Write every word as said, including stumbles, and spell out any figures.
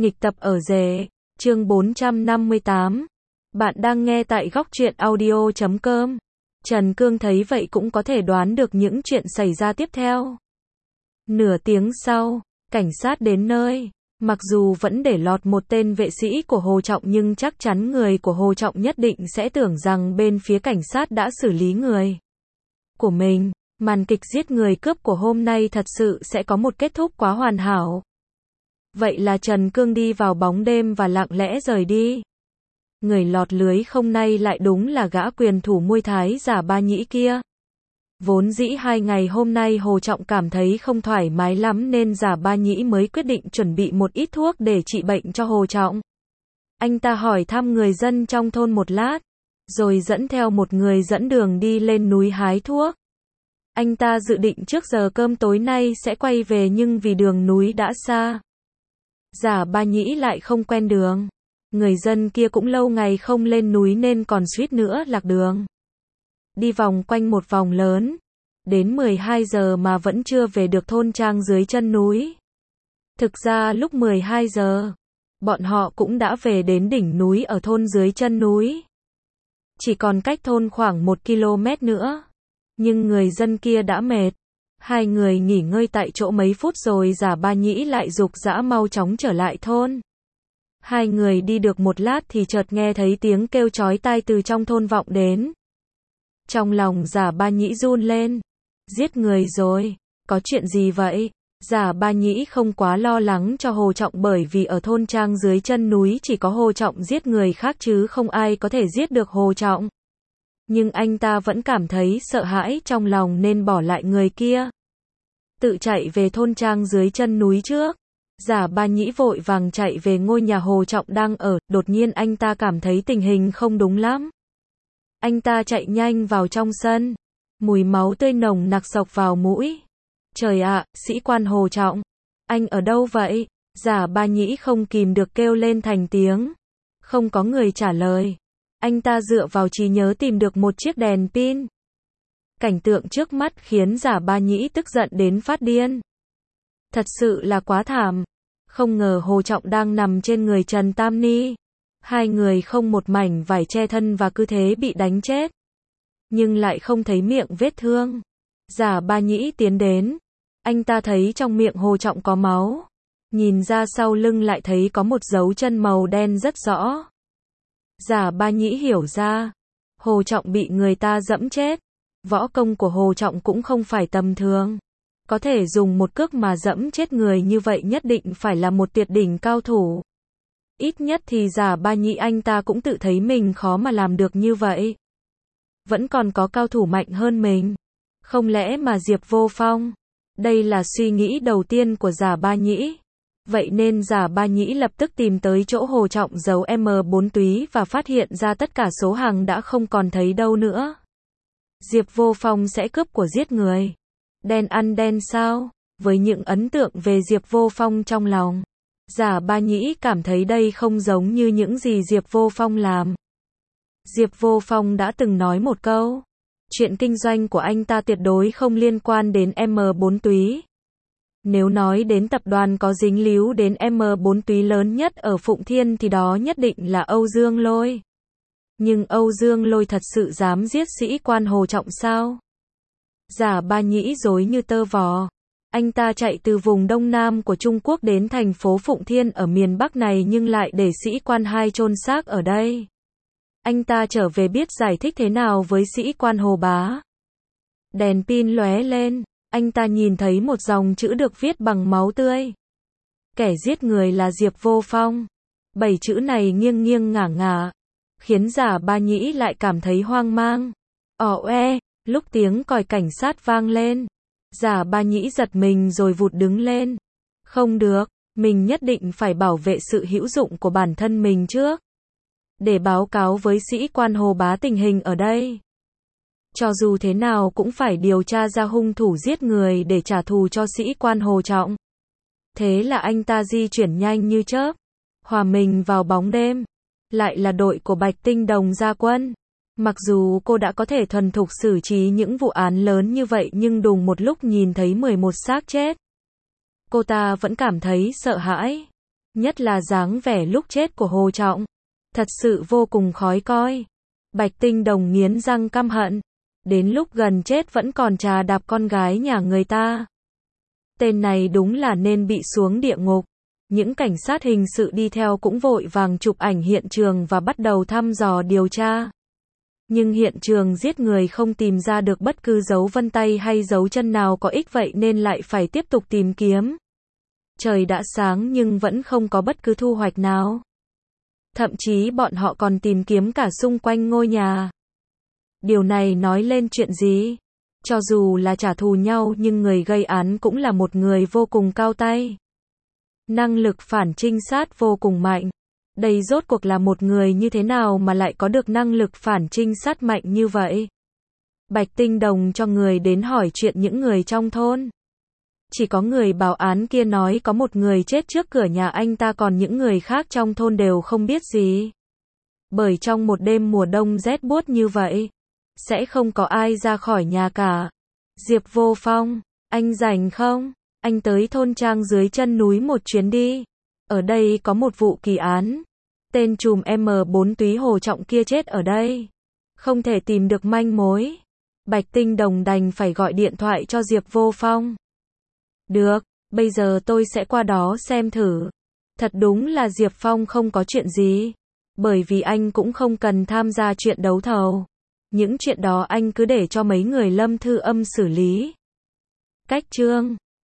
Nghịch tập ở rể, chương bốn trăm năm mươi tám. Bạn đang nghe tại góc truyện audio chấm com. Trần Cương thấy vậy cũng có thể đoán được những chuyện xảy ra tiếp theo. Nửa tiếng sau, cảnh sát đến nơi. Mặc dù vẫn để lọt một tên vệ sĩ của Hồ Trọng nhưng chắc chắn người của Hồ Trọng nhất định sẽ tưởng rằng bên phía cảnh sát đã xử lý người của mình. Màn kịch giết người cướp của hôm nay thật sự sẽ có một kết thúc quá hoàn hảo. Vậy là Trần Cương đi vào bóng đêm và lặng lẽ rời đi. Người lọt lưới không nay lại đúng là gã quyền thủ Muay Thái giả Ba Nhĩ kia. Vốn dĩ hai ngày hôm nay Hồ Trọng cảm thấy không thoải mái lắm nên giả Ba Nhĩ mới quyết định chuẩn bị một ít thuốc để trị bệnh cho Hồ Trọng. Anh ta hỏi thăm người dân trong thôn một lát, rồi dẫn theo một người dẫn đường đi lên núi hái thuốc. Anh ta dự định trước giờ cơm tối nay sẽ quay về nhưng vì đường núi đã xa, giả Ba Nhĩ lại không quen đường. Người dân kia cũng lâu ngày không lên núi nên còn suýt nữa lạc đường. Đi vòng quanh một vòng lớn, đến mười hai giờ mà vẫn chưa về được thôn trang dưới chân núi. Thực ra lúc mười hai giờ, bọn họ cũng đã về đến đỉnh núi ở thôn dưới chân núi. Chỉ còn cách thôn khoảng một ki lô mét nữa. Nhưng người dân kia đã mệt. Hai người nghỉ ngơi tại chỗ mấy phút rồi giả Ba Nhĩ lại giục dã mau chóng trở lại thôn. Hai người đi được một lát thì chợt nghe thấy tiếng kêu chói tai từ trong thôn vọng đến. Trong lòng giả Ba Nhĩ run lên. Giết người rồi, có chuyện gì vậy? Giả Ba Nhĩ không quá lo lắng cho Hồ Trọng bởi vì ở thôn trang dưới chân núi chỉ có Hồ Trọng giết người khác chứ không ai có thể giết được Hồ Trọng. Nhưng anh ta vẫn cảm thấy sợ hãi trong lòng nên bỏ lại người kia. Tự chạy về thôn trang dưới chân núi trước. Giả Ba Nhĩ vội vàng chạy về ngôi nhà Hồ Trọng đang ở, đột nhiên anh ta cảm thấy tình hình không đúng lắm. Anh ta chạy nhanh vào trong sân. Mùi máu tươi nồng nặc xộc vào mũi. Trời ạ, sĩ quan Hồ Trọng, anh ở đâu vậy? Giả Ba Nhĩ không kìm được kêu lên thành tiếng. Không có người trả lời. Anh ta dựa vào trí nhớ tìm được một chiếc đèn pin. Cảnh tượng trước mắt khiến giả Ba Nhĩ tức giận đến phát điên. Thật sự là quá thảm. Không ngờ Hồ Trọng đang nằm trên người Trần Tam Ni. Hai người không một mảnh vải che thân và cứ thế bị đánh chết. Nhưng lại không thấy miệng vết thương. Giả Ba Nhĩ tiến đến. Anh ta thấy trong miệng Hồ Trọng có máu. Nhìn ra sau lưng lại thấy có một dấu chân màu đen rất rõ. Giả Ba Nhĩ hiểu ra. Hồ Trọng bị người ta giẫm chết. Võ công của Hồ Trọng cũng không phải tầm thường. Có thể dùng một cước mà giẫm chết người như vậy nhất định phải là một tuyệt đỉnh cao thủ. Ít nhất thì giả Ba Nhĩ anh ta cũng tự thấy mình khó mà làm được như vậy. Vẫn còn có cao thủ mạnh hơn mình. Không lẽ mà Diệp Vô Phong? Đây là suy nghĩ đầu tiên của giả Ba Nhĩ. Vậy nên giả Ba Nhĩ lập tức tìm tới chỗ Hồ Trọng giấu M bốn túy và phát hiện ra tất cả số hàng đã không còn thấy đâu nữa. Diệp Vô Phong sẽ cướp của giết người. Đen ăn đen sao? Với những ấn tượng về Diệp Vô Phong trong lòng, giả Ba Nhĩ cảm thấy đây không giống như những gì Diệp Vô Phong làm. Diệp Vô Phong đã từng nói một câu. Chuyện kinh doanh của anh ta tuyệt đối không liên quan đến M bốn túy. Nếu nói đến tập đoàn có dính líu đến M bốn túy lớn nhất ở Phụng Thiên thì đó nhất định là Âu Dương Lôi. Nhưng Âu Dương Lôi thật sự dám giết sĩ quan Hồ Trọng sao? Giả Ba Nhĩ rối như tơ vò. Anh ta chạy từ vùng Đông Nam của Trung Quốc đến thành phố Phụng Thiên ở miền Bắc này nhưng lại để sĩ quan hai chôn xác ở đây. Anh ta trở về biết giải thích thế nào với sĩ quan Hồ Bá. Đèn pin lóe lên. Anh ta nhìn thấy một dòng chữ được viết bằng máu tươi. Kẻ giết người là Diệp Vô Phong. Bảy chữ này nghiêng nghiêng ngả ngả, khiến giả Ba Nhĩ lại cảm thấy hoang mang. Ỏ oe, lúc tiếng còi cảnh sát vang lên, giả Ba Nhĩ giật mình rồi vụt đứng lên. Không được, mình nhất định phải bảo vệ sự hữu dụng của bản thân mình trước. Để báo cáo với sĩ quan Hồ Bá tình hình ở đây. Cho dù thế nào cũng phải điều tra ra hung thủ giết người để trả thù cho sĩ quan Hồ Trọng. Thế là anh ta di chuyển nhanh như chớp, hòa mình vào bóng đêm. Lại là đội của Bạch Tinh Đồng ra quân. Mặc dù cô đã có thể thuần thục xử trí những vụ án lớn như vậy nhưng đùng một lúc nhìn thấy mười một xác chết. Cô ta vẫn cảm thấy sợ hãi. Nhất là dáng vẻ lúc chết của Hồ Trọng. Thật sự vô cùng khói coi. Bạch Tinh Đồng nghiến răng căm hận. Đến lúc gần chết vẫn còn trà đạp con gái nhà người ta. Tên này đúng là nên bị xuống địa ngục. Những cảnh sát hình sự đi theo cũng vội vàng chụp ảnh hiện trường và bắt đầu thăm dò điều tra. Nhưng hiện trường giết người không tìm ra được bất cứ dấu vân tay hay dấu chân nào có ích, vậy nên lại phải tiếp tục tìm kiếm. Trời đã sáng nhưng vẫn không có bất cứ thu hoạch nào. Thậm chí bọn họ còn tìm kiếm cả xung quanh ngôi nhà. Điều này nói lên chuyện gì? Cho dù là trả thù nhau nhưng người gây án cũng là một người vô cùng cao tay. Năng lực phản trinh sát vô cùng mạnh. Đây rốt cuộc là một người như thế nào mà lại có được năng lực phản trinh sát mạnh như vậy? Bạch Tinh Đồng cho người đến hỏi chuyện những người trong thôn. Chỉ có người báo án kia nói có một người chết trước cửa nhà anh ta, còn những người khác trong thôn đều không biết gì. Bởi trong một đêm mùa đông rét buốt như vậy, sẽ không có ai ra khỏi nhà cả. Diệp Vô Phong, anh rảnh không? Anh tới thôn trang dưới chân núi một chuyến đi. Ở đây có một vụ kỳ án. Tên trùm M bốn túy Hồ Trọng kia chết ở đây. Không thể tìm được manh mối. Bạch Tinh Đồng đành phải gọi điện thoại cho Diệp Vô Phong. Được, bây giờ tôi sẽ qua đó xem thử. Thật đúng là Diệp Phong không có chuyện gì. Bởi vì anh cũng không cần tham gia chuyện đấu thầu. Những chuyện đó anh cứ để cho mấy người Lâm Thư Âm xử lý. Cách chương